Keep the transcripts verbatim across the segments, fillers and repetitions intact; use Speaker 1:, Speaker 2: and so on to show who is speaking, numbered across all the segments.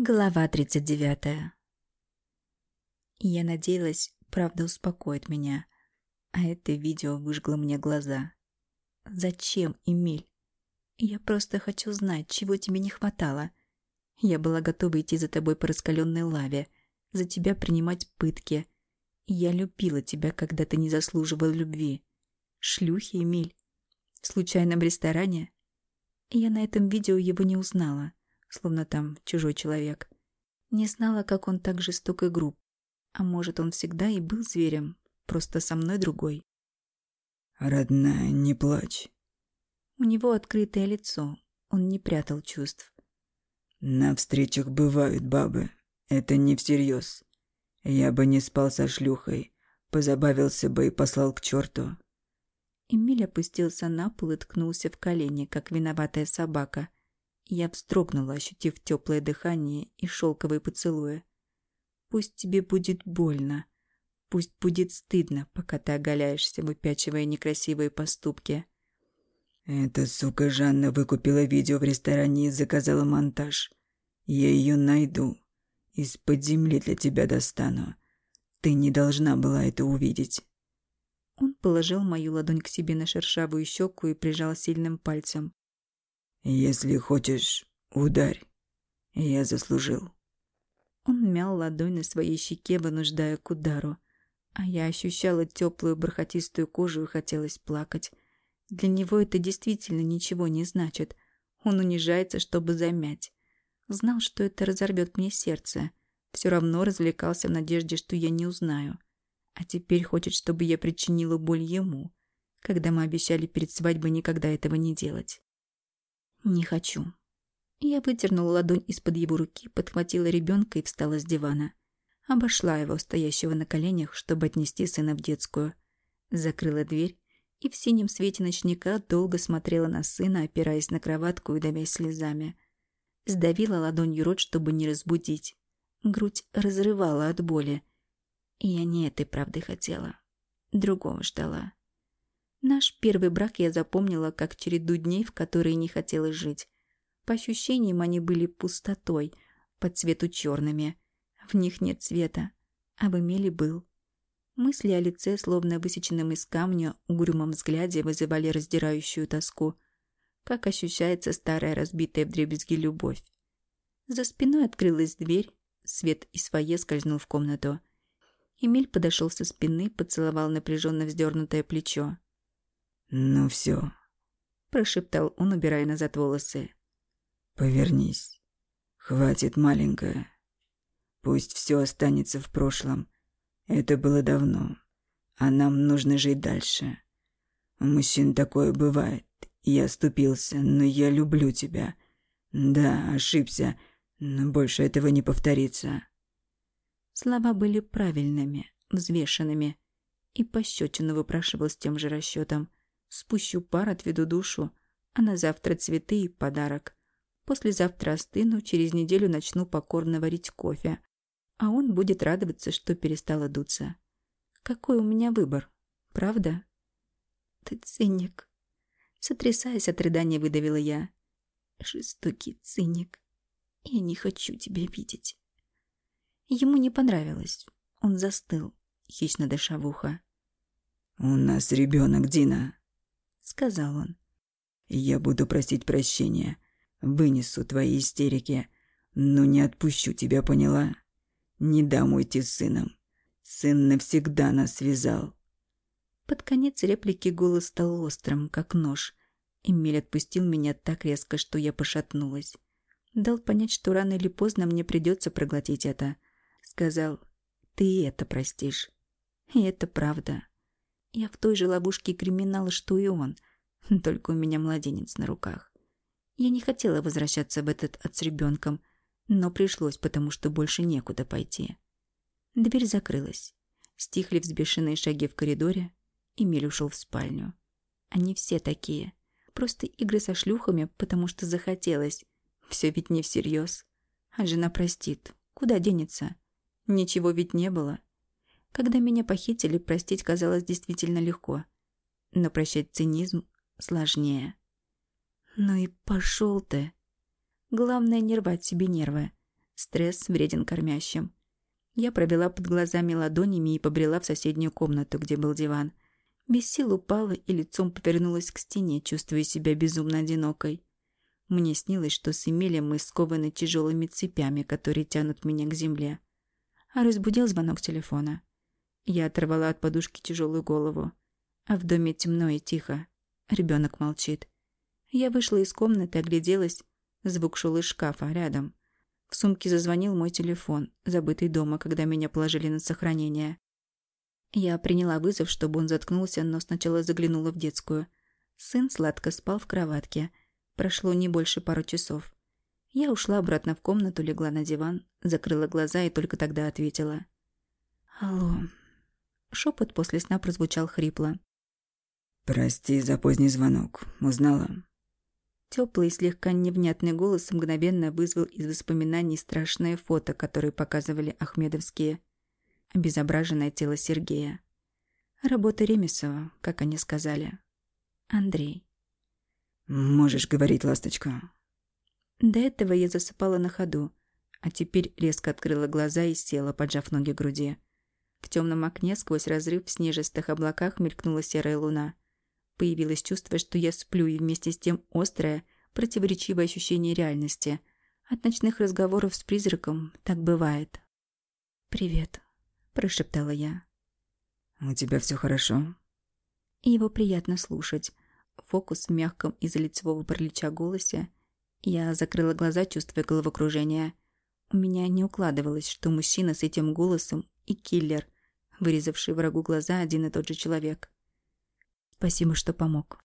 Speaker 1: Глава тридцать девятая. Я надеялась, правда успокоит меня, а это видео выжгло мне глаза. Зачем, Эмиль? Я просто хочу знать, чего тебе не хватало. Я была готова идти за тобой по раскаленной лаве, за тебя принимать пытки. Я любила тебя, когда ты не заслуживал любви. Шлюхи, Эмиль. В случайном ресторане? Я на этом видео его не узнала, словно там чужой человек. Не знала, как он так жесток и груб. А может, он всегда и был зверем, просто со мной другой.
Speaker 2: «Родная, не плачь».
Speaker 1: У него открытое лицо, он не прятал чувств.
Speaker 2: «На встречах бывают бабы, это не всерьез. Я бы не спал со шлюхой, позабавился бы и послал к черту».
Speaker 1: Эмиль опустился на пол и ткнулся в колени, как виноватая собака. Я вздрогнула, ощутив теплое дыхание и шелковые поцелуи. Пусть тебе будет больно, пусть будет стыдно, пока ты оголяешься, выпячивая некрасивые поступки.
Speaker 2: Эта сука Жанна выкупила видео в ресторане и заказала монтаж. Я ее найду, из-под земли для тебя достану. Ты не должна была это увидеть.
Speaker 1: Он положил мою ладонь к себе на шершавую щеку и прижал сильным пальцем.
Speaker 2: Если хочешь, ударь. Я заслужил.
Speaker 1: Он мял ладонь на своей щеке, вынуждая к удару. А я ощущала теплую бархатистую кожу и хотелось плакать. Для него это действительно ничего не значит. Он унижается, чтобы замять. Знал, что это разорвет мне сердце. Все равно развлекался в надежде, что я не узнаю. А теперь хочет, чтобы я причинила боль ему, когда мы обещали перед свадьбой никогда этого не делать. Не хочу. Я выдернула ладонь из-под его руки, подхватила ребенка и встала с дивана. Обошла его, стоящего на коленях, чтобы отнести сына в детскую. Закрыла дверь и в синем свете ночника долго смотрела на сына, опираясь на кроватку и давясь слезами. Сдавила ладонью рот, чтобы не разбудить. Грудь разрывала от боли. И я не этой правды хотела. Другого ждала. Наш первый брак я запомнила как череду дней, в которые не хотела жить. По ощущениям, они были пустотой, по цвету черными. В них нет цвета, а в Эмиле был. Мысли о лице, словно высеченном из камня, угрюмом взгляде вызывали раздирающую тоску. Как ощущается старая разбитая вдребезги любовь. За спиной открылась дверь, свет из фойе скользнул в комнату. Эмиль подошел со спины, поцеловал напряженно вздернутое плечо.
Speaker 2: «Ну все»,
Speaker 1: – прошептал он, убирая назад волосы.
Speaker 2: «Повернись. Хватит, маленькая. Пусть все останется в прошлом. Это было давно, а нам нужно жить дальше. У мужчин такое бывает. Я оступился, но я люблю тебя. Да, ошибся, но больше этого не повторится».
Speaker 1: Слова были правильными, взвешенными, и пощечину выпрашивал с тем же расчетом. Спущу пар, отведу душу, а на завтра цветы и подарок. Послезавтра остыну, через неделю начну покорно варить кофе, а он будет радоваться, что перестала дуться. Какой у меня выбор, правда? Ты циник. Сотрясаясь от рыдания, выдавила я. Жестокий циник. Я не хочу тебя видеть. Ему не понравилось. Он застыл, хищно дыша в ухо.
Speaker 2: «У нас ребенок, Дина», —
Speaker 1: сказал он.
Speaker 2: «Я буду просить прощения, вынесу твои истерики, но не отпущу тебя, поняла? Не дам уйти с сыном. Сын навсегда нас связал».
Speaker 1: Под конец реплики голос стал острым, как нож. Эмиль отпустил меня так резко, что я пошатнулась. Дал понять, что рано или поздно мне придется проглотить это. Сказал, ты это простишь. И это правда. Я в той же ловушке криминала, что и он, только у меня младенец на руках. Я не хотела возвращаться в этот ад с ребенком, но пришлось, потому что больше некуда пойти. Дверь закрылась. Стихли взбешенные шаги в коридоре. Эмиль ушел в спальню. Они все такие. Просто игры со шлюхами, потому что захотелось. Все ведь не всерьез. А жена простит. Куда денется? Ничего ведь не было. Когда меня похитили, простить казалось действительно легко. Но прощать цинизм сложнее. Ну и пошел ты. Главное не рвать себе нервы. Стресс вреден кормящим. Я провела под глазами ладонями и побрела в соседнюю комнату, где был диван. Без сил упала и лицом повернулась к стене, чувствуя себя безумно одинокой. Мне снилось, что с Эмилем мы скованы тяжелыми цепями, которые тянут меня к земле. А разбудил звонок телефона. Я оторвала от подушки тяжелую голову. А в доме темно и тихо. Ребенок молчит. Я вышла из комнаты, огляделась. Звук шел из шкафа, рядом. В сумке зазвонил мой телефон, забытый дома, когда меня положили на сохранение. Я приняла вызов, чтобы он заткнулся, но сначала заглянула в детскую. Сын сладко спал в кроватке. Прошло не больше пары часов. Я ушла обратно в комнату, легла на диван, закрыла глаза и только тогда ответила. «Алло». Шепот после сна прозвучал хрипло.
Speaker 2: «Прости за поздний звонок. Узнала?»
Speaker 1: Теплый и слегка невнятный голос мгновенно вызвал из воспоминаний страшное фото, которое показывали ахмедовские. Обезображенное тело Сергея. Работа Ремесова, как они сказали. Андрей.
Speaker 2: «Можешь говорить, ласточка».
Speaker 1: До этого я засыпала на ходу, а теперь резко открыла глаза и села, поджав ноги к груди. В темном окне сквозь разрыв в снежистых облаках мелькнула серая луна. Появилось чувство, что я сплю, и вместе с тем острое, противоречивое ощущение реальности. От ночных разговоров с призраком так бывает. «Привет», – прошептала я.
Speaker 2: «У тебя все хорошо?»
Speaker 1: И его приятно слушать. Фокус в мягком из-за лицевого паралича голосе. Я закрыла глаза, чувствуя головокружение. У меня не укладывалось, что мужчина с этим голосом и киллер, вырезавший врагу глаза, один и тот же человек. Спасибо, что помог.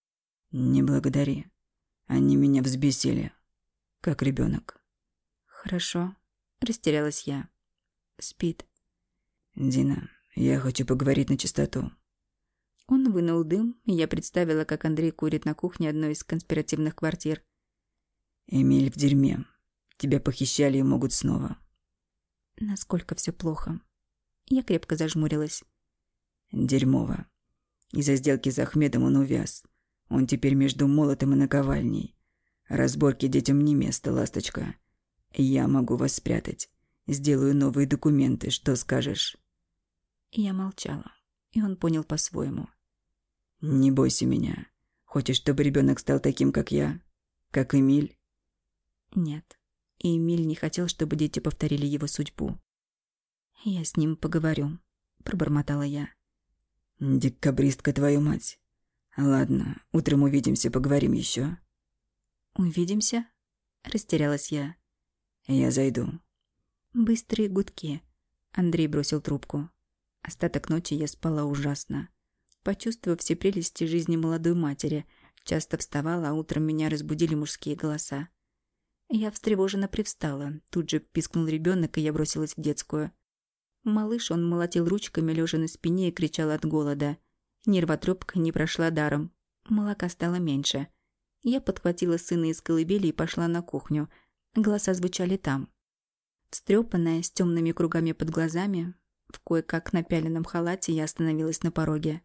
Speaker 2: «Не благодари. Они меня взбесили. Как ребенок».
Speaker 1: «Хорошо», – растерялась я. Спит.
Speaker 2: «Дина, я хочу поговорить на чистоту».
Speaker 1: Он вынул дым, и я представила, как Андрей курит на кухне одной из конспиративных квартир.
Speaker 2: «Эмиль в дерьме. Тебя похищали и могут снова».
Speaker 1: Насколько все плохо. Я крепко зажмурилась.
Speaker 2: «Дерьмово. Из-за сделки с Ахмедом он увяз. Он теперь между молотом и наковальней. Разборки детям не место, ласточка. Я могу вас спрятать. Сделаю новые документы. Что скажешь?»
Speaker 1: Я молчала, и он понял по-своему.
Speaker 2: «Не бойся меня. Хочешь, чтобы ребенок стал таким, как я? Как Эмиль?»
Speaker 1: Нет. И Эмиль не хотел, чтобы дети повторили его судьбу. «Я с ним поговорю», – пробормотала я.
Speaker 2: «Декабристка, твою мать. Ладно, утром увидимся, поговорим еще».
Speaker 1: «Увидимся?» – растерялась я.
Speaker 2: «Я зайду».
Speaker 1: Быстрые гудки. Андрей бросил трубку. Остаток ночи я спала ужасно. Почувствовав все прелести жизни молодой матери, часто вставала, а утром меня разбудили мужские голоса. Я встревоженно привстала. Тут же пискнул ребенок, и я бросилась в детскую. Малыш, он молотил ручками, лежа на спине, и кричал от голода. Нервотрепка не прошла даром. Молока стало меньше. Я подхватила сына из колыбели и пошла на кухню. Голоса звучали там. Встрепанная, с темными кругами под глазами, в кое-как напяленном халате, я остановилась на пороге.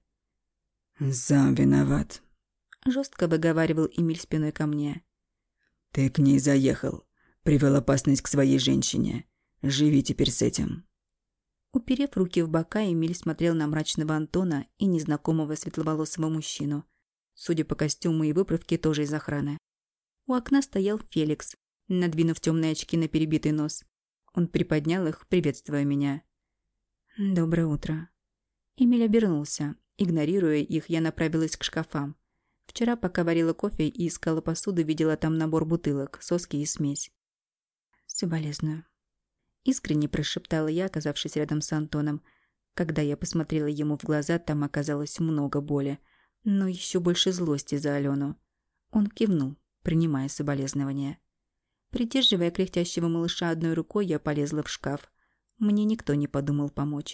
Speaker 2: «Сам виноват»,
Speaker 1: — жестко выговаривал Эмиль спиной ко мне.
Speaker 2: «Ты к ней заехал. Привел опасность к своей женщине. Живи теперь с этим».
Speaker 1: Уперев руки в бока, Эмиль смотрел на мрачного Антона и незнакомого светловолосого мужчину. Судя по костюму и выправке, тоже из охраны. У окна стоял Феликс, надвинув темные очки на перебитый нос. Он приподнял их, приветствуя меня. «Доброе утро». Эмиль обернулся. Игнорируя их, я направилась к шкафам. Вчера, пока варила кофе и искала посуду, видела там набор бутылок, соски и смесь. «Соболезную». Искренне прошептала я, оказавшись рядом с Антоном. Когда я посмотрела ему в глаза, там оказалось много боли, но еще больше злости за Алену. Он кивнул, принимая соболезнования. Придерживая кряхтящего малыша одной рукой, я полезла в шкаф. Мне никто не подумал помочь.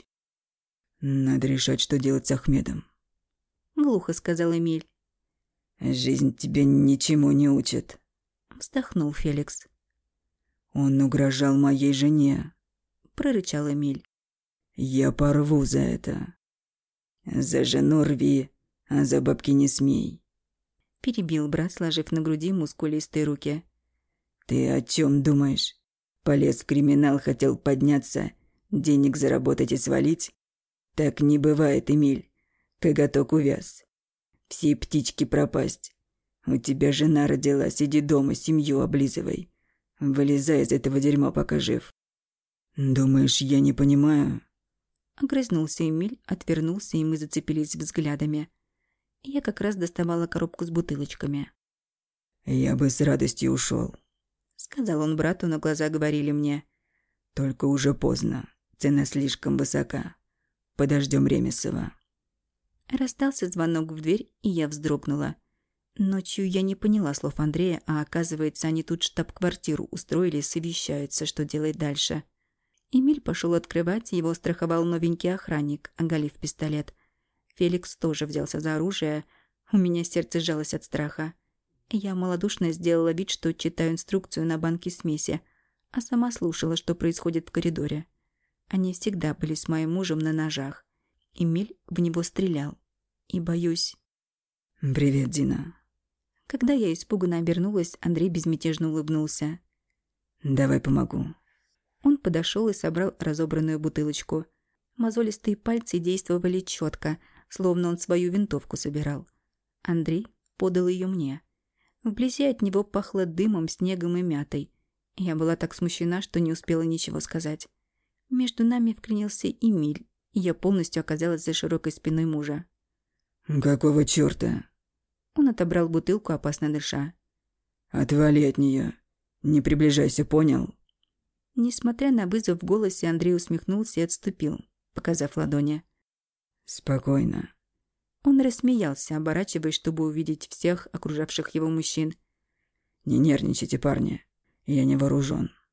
Speaker 2: «Надо решать, что делать с Ахмедом»,
Speaker 1: — глухо сказал Эмиль.
Speaker 2: «Жизнь тебя ничему не учит»,
Speaker 1: — вздохнул Феликс.
Speaker 2: «Он угрожал моей жене»,
Speaker 1: — прорычал Эмиль.
Speaker 2: «Я порву за это. За жену рви, а за бабки не смей»,
Speaker 1: — перебил брат, сложив на груди мускулистые руки.
Speaker 2: «Ты о чем думаешь? Полез в криминал, хотел подняться, денег заработать и свалить? Так не бывает, Эмиль. Коготок увяз. Все птички пропасть. У тебя жена родилась, иди дома, семью облизывай. Вылезай из этого дерьма, пока жив. Думаешь, я не понимаю?
Speaker 1: Огрызнулся Эмиль, отвернулся, и мы зацепились взглядами. Я как раз доставала коробку с бутылочками.
Speaker 2: «Я бы с радостью ушел»,
Speaker 1: — сказал он брату, но глаза говорили мне.
Speaker 2: «Только уже поздно. Цена слишком высока. Подождем Ремесова».
Speaker 1: Раздался звонок в дверь, и я вздрогнула. Ночью я не поняла слов Андрея, а оказывается, они тут штаб-квартиру устроили и совещаются, что делать дальше. Эмиль пошел открывать, его страховал новенький охранник, оголив пистолет. Феликс тоже взялся за оружие. У меня сердце сжалось от страха. Я малодушно сделала вид, что читаю инструкцию на банке смеси, а сама слушала, что происходит в коридоре. Они всегда были с моим мужем на ножах. Эмиль в него стрелял. И боюсь...
Speaker 2: «Привет, Дина».
Speaker 1: Когда я испуганно обернулась, Андрей безмятежно улыбнулся.
Speaker 2: «Давай помогу».
Speaker 1: Он подошел и собрал разобранную бутылочку. Мозолистые пальцы действовали четко, словно он свою винтовку собирал. Андрей подал ее мне. Вблизи от него пахло дымом, снегом и мятой. Я была так смущена, что не успела ничего сказать. Между нами вклинился Эмиль, и я полностью оказалась за широкой спиной мужа.
Speaker 2: «Какого чёрта?»
Speaker 1: Он отобрал бутылку, опасно дыша.
Speaker 2: «Отвали от нее. Не приближайся, понял?»
Speaker 1: Несмотря на вызов в голосе, Андрей усмехнулся и отступил, показав ладони.
Speaker 2: «Спокойно».
Speaker 1: Он рассмеялся, оборачиваясь, чтобы увидеть всех окружавших его мужчин.
Speaker 2: «Не нервничайте, парни. Я не вооружен».